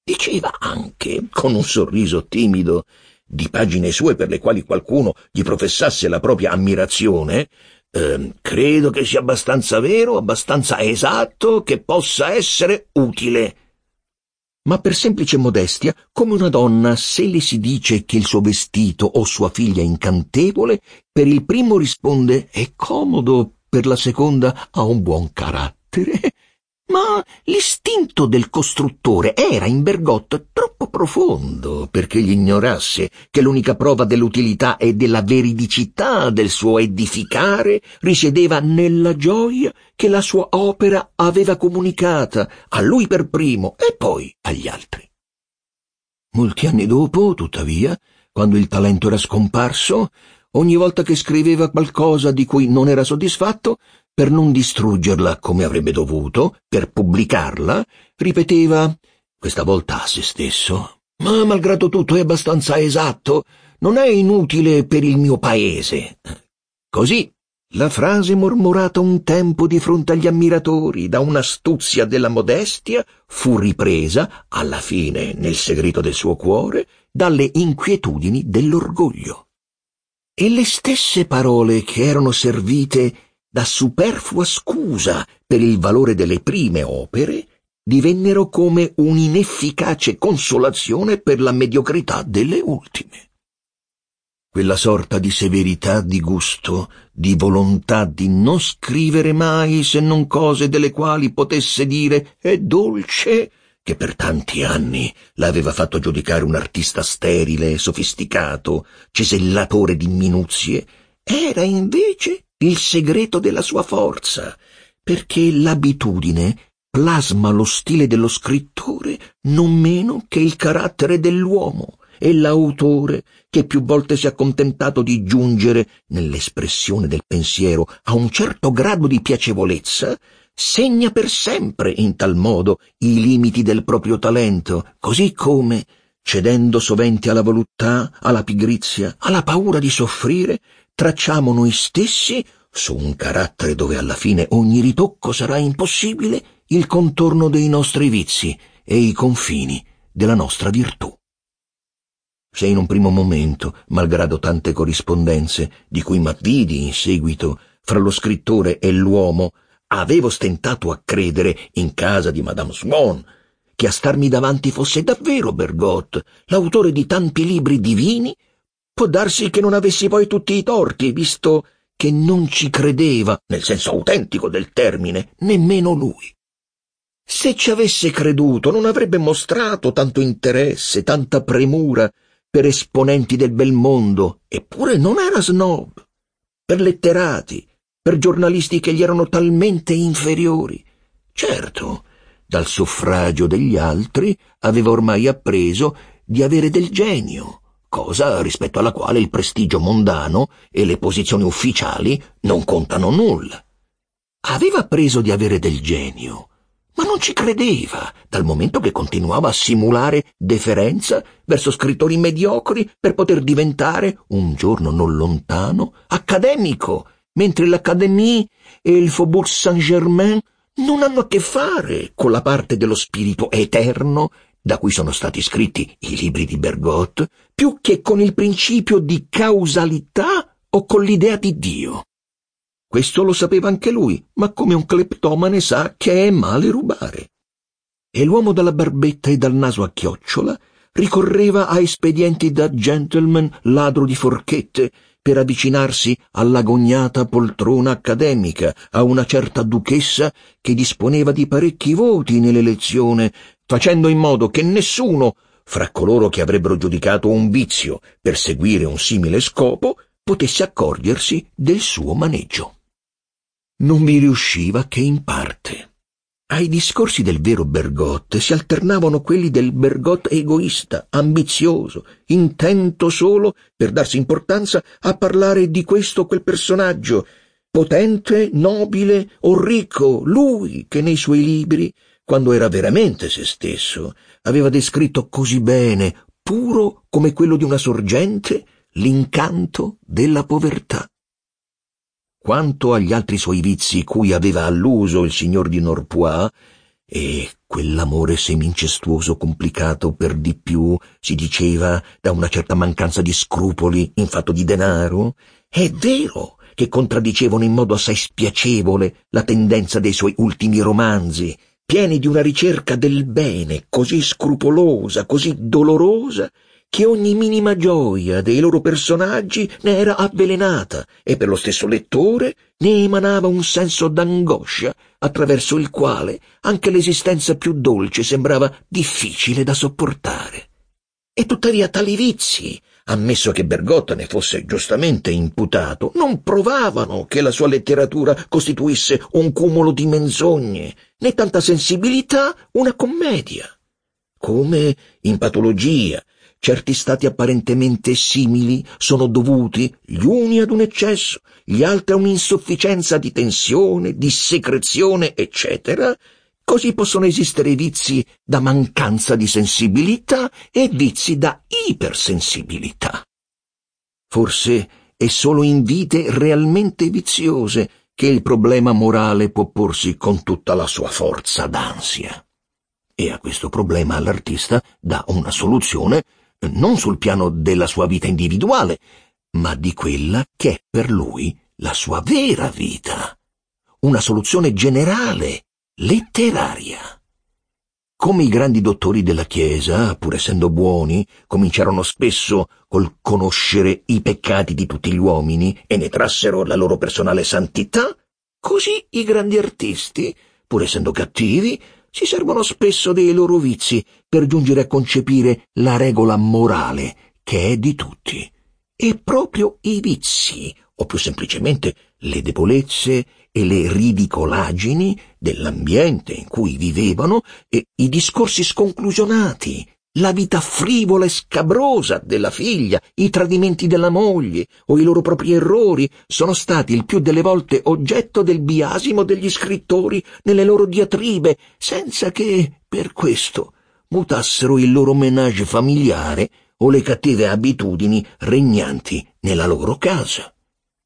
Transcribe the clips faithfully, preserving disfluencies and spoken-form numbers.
Diceva anche, con un sorriso timido, di pagine sue per le quali qualcuno gli professasse la propria ammirazione, eh, credo che sia abbastanza vero, abbastanza esatto, che possa essere utile. Ma per semplice modestia, come una donna, se le si dice che il suo vestito o sua figlia è incantevole, per il primo risponde è comodo, per la seconda ha un buon carattere. Ma l'istinto del costruttore era in Bergotte troppo profondo perché gli ignorasse che l'unica prova dell'utilità e della veridicità del suo edificare risiedeva nella gioia che la sua opera aveva comunicata a lui per primo e poi agli altri. Molti anni dopo, tuttavia, quando il talento era scomparso, ogni volta che scriveva qualcosa di cui non era soddisfatto, per non distruggerla come avrebbe dovuto, per pubblicarla, ripeteva, questa volta a se stesso, «Ma malgrado tutto è abbastanza esatto, non è inutile per il mio paese». Così la frase mormorata un tempo di fronte agli ammiratori da un'astuzia della modestia fu ripresa, alla fine, nel segreto del suo cuore, dalle inquietudini dell'orgoglio. E le stesse parole che erano servite da superflua scusa per il valore delle prime opere divennero come un'inefficace consolazione per la mediocrità delle ultime. Quella sorta di severità di gusto, di volontà di non scrivere mai se non cose delle quali potesse dire «è dolce», che per tanti anni l'aveva fatto giudicare un artista sterile, sofisticato, cesellatore di minuzie, era invece il segreto della sua forza, perché l'abitudine plasma lo stile dello scrittore non meno che il carattere dell'uomo, e l'autore, che più volte si è accontentato di giungere, nell'espressione del pensiero, a un certo grado di piacevolezza, segna per sempre in tal modo i limiti del proprio talento, così come, cedendo sovente alla voluttà, alla pigrizia, alla paura di soffrire, tracciamo noi stessi, su un carattere dove alla fine ogni ritocco sarà impossibile, il contorno dei nostri vizi e i confini della nostra virtù. Se in un primo momento, malgrado tante corrispondenze, di cui m'avvidi in seguito, fra lo scrittore e l'uomo, avevo stentato a credere in casa di Madame Swann, che a starmi davanti fosse davvero Bergotte, l'autore di tanti libri divini, può darsi che non avessi poi tutti i torti, visto che non ci credeva, nel senso autentico del termine, nemmeno lui. Se ci avesse creduto, non avrebbe mostrato tanto interesse, tanta premura per esponenti del bel mondo, eppure non era snob, per letterati, per giornalisti che gli erano talmente inferiori. Certo, dal suffragio degli altri aveva ormai appreso di avere del genio, cosa rispetto alla quale il prestigio mondano e le posizioni ufficiali non contano nulla. Aveva appreso di avere del genio, ma non ci credeva, dal momento che continuava a simulare deferenza verso scrittori mediocri per poter diventare, un giorno non lontano, accademico, mentre l'Académie e il Faubourg Saint-Germain non hanno a che fare con la parte dello spirito eterno da cui sono stati scritti i libri di Bergotte, più che con il principio di causalità o con l'idea di Dio. Questo lo sapeva anche lui, ma come un cleptomane sa che è male rubare. E l'uomo dalla barbetta e dal naso a chiocciola ricorreva a espedienti da gentleman ladro di forchette per avvicinarsi all'agognata poltrona accademica, a una certa duchessa che disponeva di parecchi voti nell'elezione, facendo in modo che nessuno, fra coloro che avrebbero giudicato un vizio per seguire un simile scopo, potesse accorgersi del suo maneggio. Non vi riusciva che in parte. Ai discorsi del vero Bergotte si alternavano quelli del Bergotte egoista, ambizioso, intento solo per darsi importanza a parlare di questo o quel personaggio, potente, nobile o ricco, lui che nei suoi libri, quando era veramente se stesso, aveva descritto così bene, puro come quello di una sorgente, l'incanto della povertà. Quanto agli altri suoi vizi cui aveva alluso il signor di Norpois, E quell'amore semi-incestuoso complicato per di più, si diceva, da una certa mancanza di scrupoli in fatto di denaro? È vero che contraddicevano in modo assai spiacevole la tendenza dei suoi ultimi romanzi, pieni di una ricerca del bene così scrupolosa, così dolorosa, che ogni minima gioia dei loro personaggi ne era avvelenata e per lo stesso lettore ne emanava un senso d'angoscia attraverso il quale anche l'esistenza più dolce sembrava difficile da sopportare. E tuttavia tali vizi, ammesso che Bergotte ne fosse giustamente imputato, non provavano che la sua letteratura costituisse un cumulo di menzogne, né tanta sensibilità una commedia. Come in patologia, certi stati apparentemente simili sono dovuti gli uni ad un eccesso, gli altri a un'insufficienza di tensione, di secrezione, eccetera, così possono esistere vizi da mancanza di sensibilità e vizi da ipersensibilità. Forse è solo in vite realmente viziose che il problema morale può porsi con tutta la sua forza d'ansia. E a questo problema l'artista dà una soluzione non sul piano della sua vita individuale, ma di quella che è per lui la sua vera vita. Una soluzione generale, letteraria. Come i grandi dottori della Chiesa, pur essendo buoni, cominciarono spesso col conoscere i peccati di tutti gli uomini e ne trassero la loro personale santità, così i grandi artisti, pur essendo cattivi, si servono spesso dei loro vizi per giungere a concepire la regola morale che è di tutti. E proprio i vizi, o più semplicemente le debolezze e le ridicolaggini dell'ambiente in cui vivevano e i discorsi sconclusionati, la vita frivola e scabrosa della figlia, i tradimenti della moglie o i loro propri errori sono stati il più delle volte oggetto del biasimo degli scrittori nelle loro diatribe, senza che, per questo, mutassero il loro ménage familiare o le cattive abitudini regnanti nella loro casa.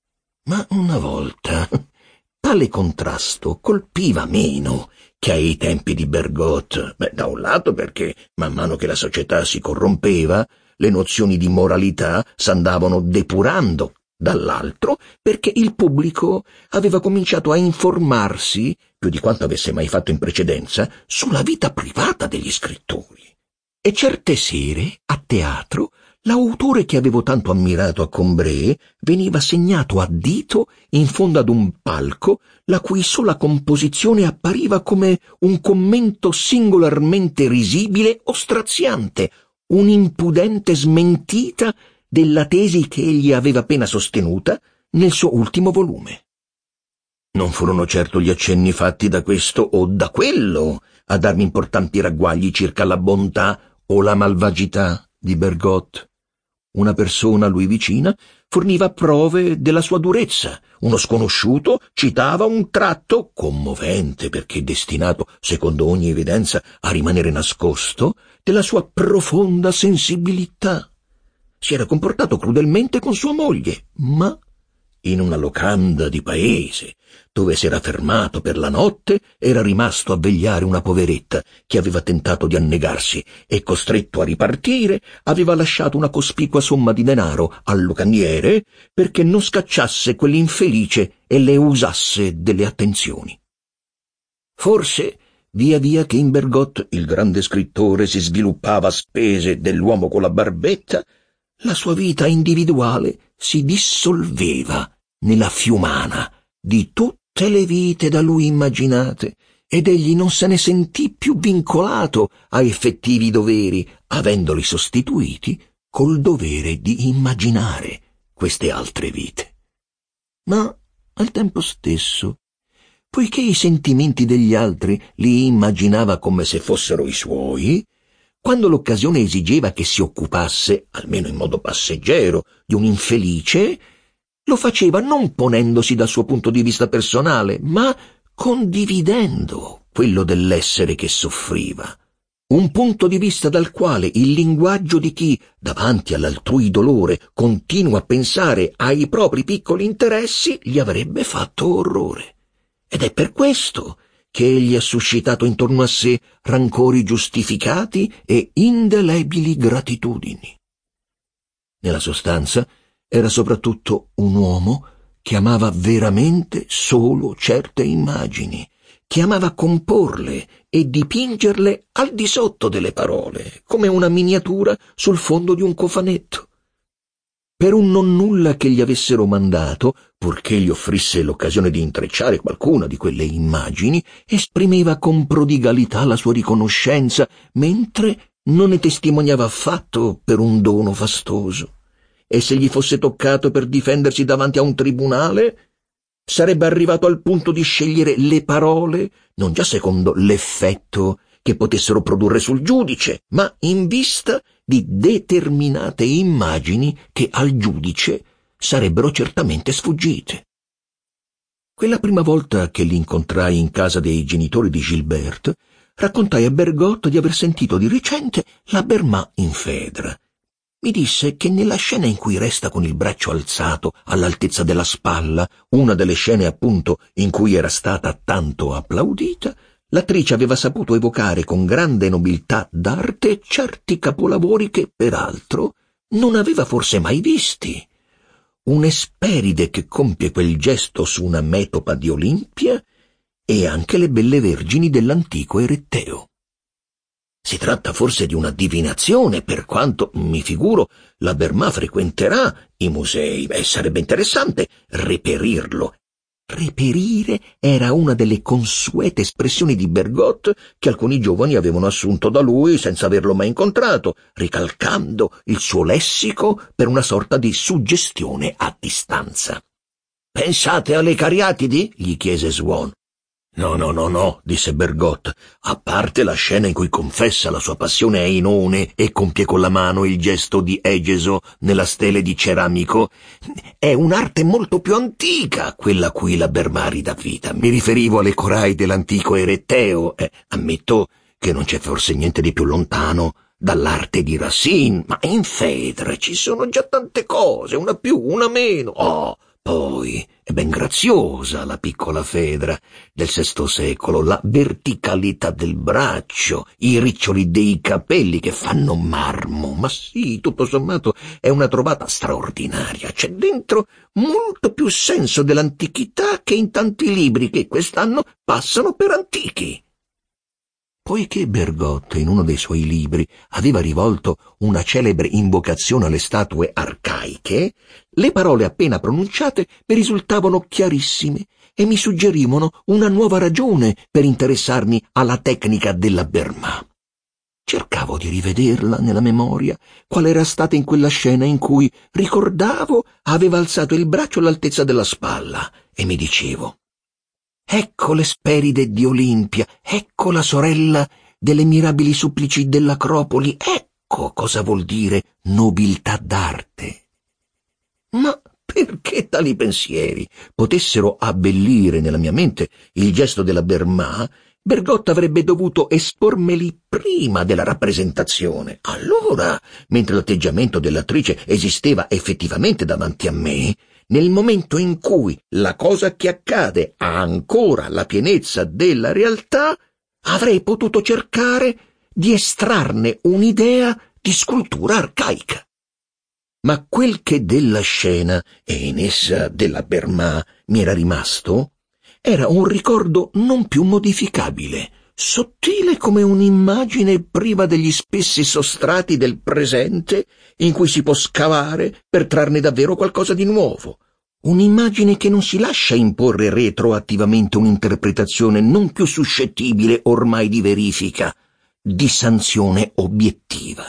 Ma una volta tale contrasto colpiva meno che ai tempi di Bergotte. Beh, da un lato perché, man mano che la società si corrompeva, le nozioni di moralità s'andavano depurando, dall'altro perché il pubblico aveva cominciato a informarsi, più di quanto avesse mai fatto in precedenza, sulla vita privata degli scrittori. E certe sere, a teatro, l'autore che avevo tanto ammirato a Combray veniva segnato a dito in fondo ad un palco la cui sola composizione appariva come un commento singolarmente risibile o straziante, un'impudente smentita della tesi che egli aveva appena sostenuta nel suo ultimo volume. Non furono certo gli accenni fatti da questo o da quello a darmi importanti ragguagli circa la bontà o la malvagità di Bergotte. Una persona a lui vicina forniva prove della sua durezza, uno sconosciuto citava un tratto commovente perché destinato, secondo ogni evidenza, a rimanere nascosto, della sua profonda sensibilità. Si era comportato crudelmente con sua moglie, ma in una locanda di paese, dove si era fermato per la notte, era rimasto a vegliare una poveretta che aveva tentato di annegarsi e, costretto a ripartire, aveva lasciato una cospicua somma di denaro al locandiere perché non scacciasse quell'infelice e le usasse delle attenzioni. Forse, via via che in Bergotte il grande scrittore si sviluppava a spese dell'uomo con la barbetta, la sua vita individuale si dissolveva nella fiumana di tutte le vite da lui immaginate, ed egli non se ne sentì più vincolato a effettivi doveri, avendoli sostituiti col dovere di immaginare queste altre vite. Ma al tempo stesso, poiché i sentimenti degli altri li immaginava come se fossero i suoi, quando l'occasione esigeva che si occupasse, almeno in modo passeggero, di un infelice, lo faceva non ponendosi dal suo punto di vista personale, ma condividendo quello dell'essere che soffriva. Un punto di vista dal quale il linguaggio di chi, davanti all'altrui dolore, continua a pensare ai propri piccoli interessi, gli avrebbe fatto orrore. Ed è per questo che egli ha suscitato intorno a sé rancori giustificati e indelebili gratitudini. Nella sostanza era soprattutto un uomo che amava veramente solo certe immagini, che amava comporle e dipingerle al di sotto delle parole, come una miniatura sul fondo di un cofanetto. Per un nonnulla che gli avessero mandato, purché gli offrisse l'occasione di intrecciare qualcuna di quelle immagini, esprimeva con prodigalità la sua riconoscenza, mentre non ne testimoniava affatto per un dono fastoso. E se gli fosse toccato per difendersi davanti a un tribunale, sarebbe arrivato al punto di scegliere le parole non già secondo l'effetto che potessero produrre sul giudice, ma in vista di determinate immagini che al giudice sarebbero certamente sfuggite. Quella prima volta che li incontrai in casa dei genitori di Gilberte, raccontai a Bergotte di aver sentito di recente la Berma in Fedra. Mi disse che nella scena in cui resta con il braccio alzato all'altezza della spalla, una delle scene appunto in cui era stata tanto applaudita, l'attrice aveva saputo evocare con grande nobiltà d'arte certi capolavori che, peraltro, non aveva forse mai visti. Un'Esperide che compie quel gesto su una metopa di Olimpia e anche le belle vergini dell'antico Eretteo. Si tratta forse di una divinazione, per quanto, mi figuro, la Berma frequenterà i musei. Beh, sarebbe interessante reperirlo. Reperire era una delle consuete espressioni di Bergotte che alcuni giovani avevano assunto da lui senza averlo mai incontrato, ricalcando il suo lessico per una sorta di suggestione a distanza. «Pensate alle Cariatidi?» gli chiese Swan. «No, no, no, no», disse Bergotte, «a parte la scena in cui confessa la sua passione a Einone e compie con la mano il gesto di Egeso nella stele di Ceramico, è un'arte molto più antica quella a cui la Bermari dà vita. Mi riferivo alle corai dell'antico Eretteo. Eh, ammetto che non c'è forse niente di più lontano dall'arte di Racine, ma in Fedra ci sono già tante cose, una più, una meno. Oh, poi è ben graziosa la piccola Fedra del sesto secolo, la verticalità del braccio, i riccioli dei capelli che fanno marmo. Ma sì, tutto sommato è una trovata straordinaria. C'è dentro molto più senso dell'antichità che in tanti libri che quest'anno passano per antichi». Poiché Bergotte in uno dei suoi libri aveva rivolto una celebre invocazione alle statue arcaiche, le parole appena pronunciate mi risultavano chiarissime e mi suggerivano una nuova ragione per interessarmi alla tecnica della Berma. Cercavo di rivederla nella memoria, qual era stata in quella scena in cui, ricordavo, aveva alzato il braccio all'altezza della spalla e mi dicevo: «Ecco l'Esperide di Olimpia, ecco la sorella delle mirabili supplici dell'Acropoli, ecco cosa vuol dire nobiltà d'arte». Ma perché tali pensieri potessero abbellire nella mia mente il gesto della Berma, Bergotte avrebbe dovuto espormeli prima della rappresentazione. Allora, mentre l'atteggiamento dell'attrice esisteva effettivamente davanti a me, nel momento in cui la cosa che accade ha ancora la pienezza della realtà, avrei potuto cercare di estrarne un'idea di scultura arcaica. Ma quel che della scena e in essa della Berma mi era rimasto era un ricordo non più modificabile, sottile come un'immagine priva degli spessi sostrati del presente in cui si può scavare per trarne davvero qualcosa di nuovo. Un'immagine che non si lascia imporre retroattivamente un'interpretazione non più suscettibile ormai di verifica, di sanzione obiettiva.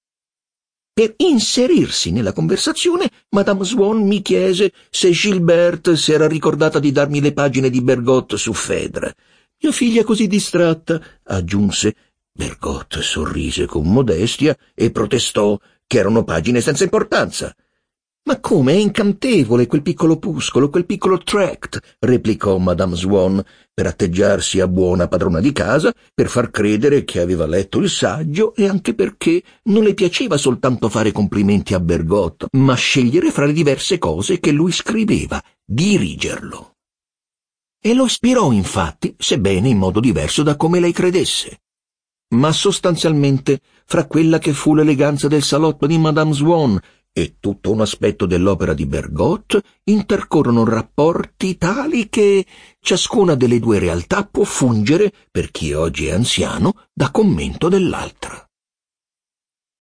Per inserirsi nella conversazione, Madame Swan mi chiese se Gilberte si era ricordata di darmi le pagine di Bergotte su Fedra. «Mia figlia è così distratta», aggiunse. Bergotte sorrise con modestia e protestò che erano pagine senza importanza. «Ma come, è incantevole quel piccolo opuscolo, quel piccolo tract», replicò Madame Swan, per atteggiarsi a buona padrona di casa, per far credere che aveva letto il saggio e anche perché non le piaceva soltanto fare complimenti a Bergotte, ma scegliere fra le diverse cose che lui scriveva, dirigerlo. e lo ispirò infatti, sebbene in modo diverso da come lei credesse. Ma sostanzialmente, fra quella che fu l'eleganza del salotto di Madame Swann e tutto un aspetto dell'opera di Bergotte, intercorrono rapporti tali che ciascuna delle due realtà può fungere, per chi oggi è anziano, da commento dell'altra.